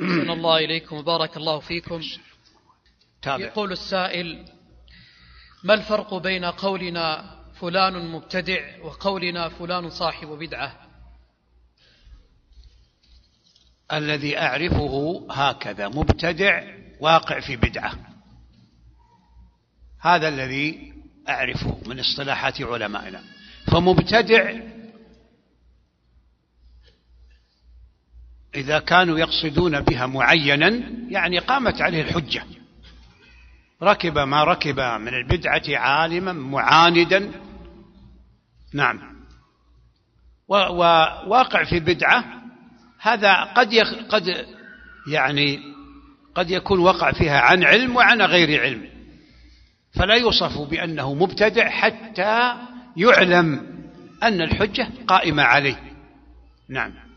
أحسن الله إليكم وبارك الله فيكم. تابع. يقول السائل: ما الفرق بين قولنا فلان مبتدع وقولنا فلان صاحب بدعة؟ الذي أعرفه هكذا: مبتدع واقع في بدعة، هذا الذي أعرفه من اصطلاحات علمائنا. فمبتدع إذا كانوا يقصدون بها معينا يعني قامت عليه الحجة، ركب ما ركب من البدعة عالما معاندا، نعم، وواقع في بدعة، هذا قد يكون وقع فيها عن علم وعن غير علم، فلا يوصف بأنه مبتدع حتى يعلم أن الحجة قائمة عليه. نعم.